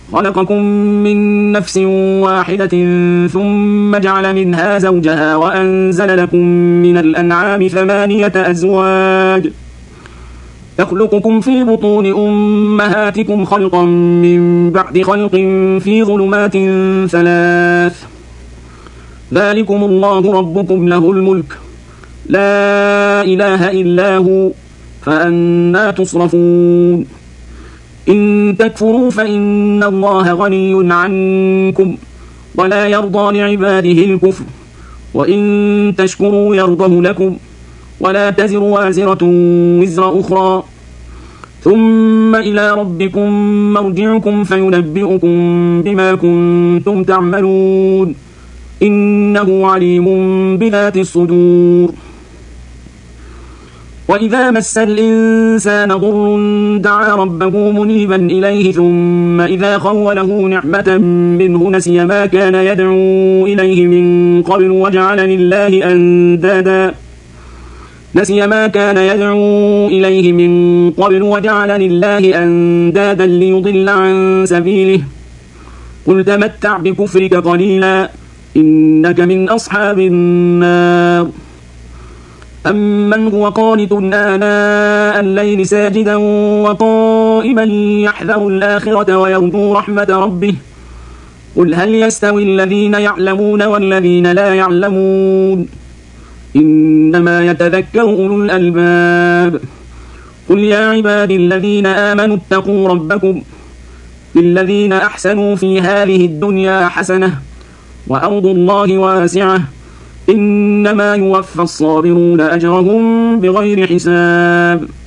خلقكم من نفس واحدة ثم جعل منها زوجها وأنزل لكم من الأنعام 8 أزواج يخلقكم في بطون أمهاتكم خلقا من بعد خلق في ظلمات 3 ذلكم الله ربكم له الملك لا إله إلا هو فأنى تصرفون إن تكفروا فإن الله غني عنكم ولا يرضى لعباده الكفر وإن تشكروا يرضه لكم ولا تزر وازرة وزر أخرى ثم إلى ربكم مرجعكم فينبئكم بما كنتم تعملون إنه عليم بذات الصدور وإذا مس الإنسان ضر دعا ربه منيبا إليه ثم إذا خوله نعمة منه نسي ما كان يدعو إليه من قبل وجعل لله أندادا ليضل عن سبيله قل تمتع بكفرك قليلا إنك من أصحاب النار أمن هو قانت آناء الليل ساجدا وقائما يحذر الآخرة ويرجو رحمة ربه قل هل يستوي الذين يعلمون والذين لا يعلمون إنما يتذكر أولو الألباب قل يا عبادي الذين آمنوا اتقوا ربكم للذين أحسنوا في هذه الدنيا حسنة وأرض الله واسعة إنما يوفى الصابرون أجرهم بغير حساب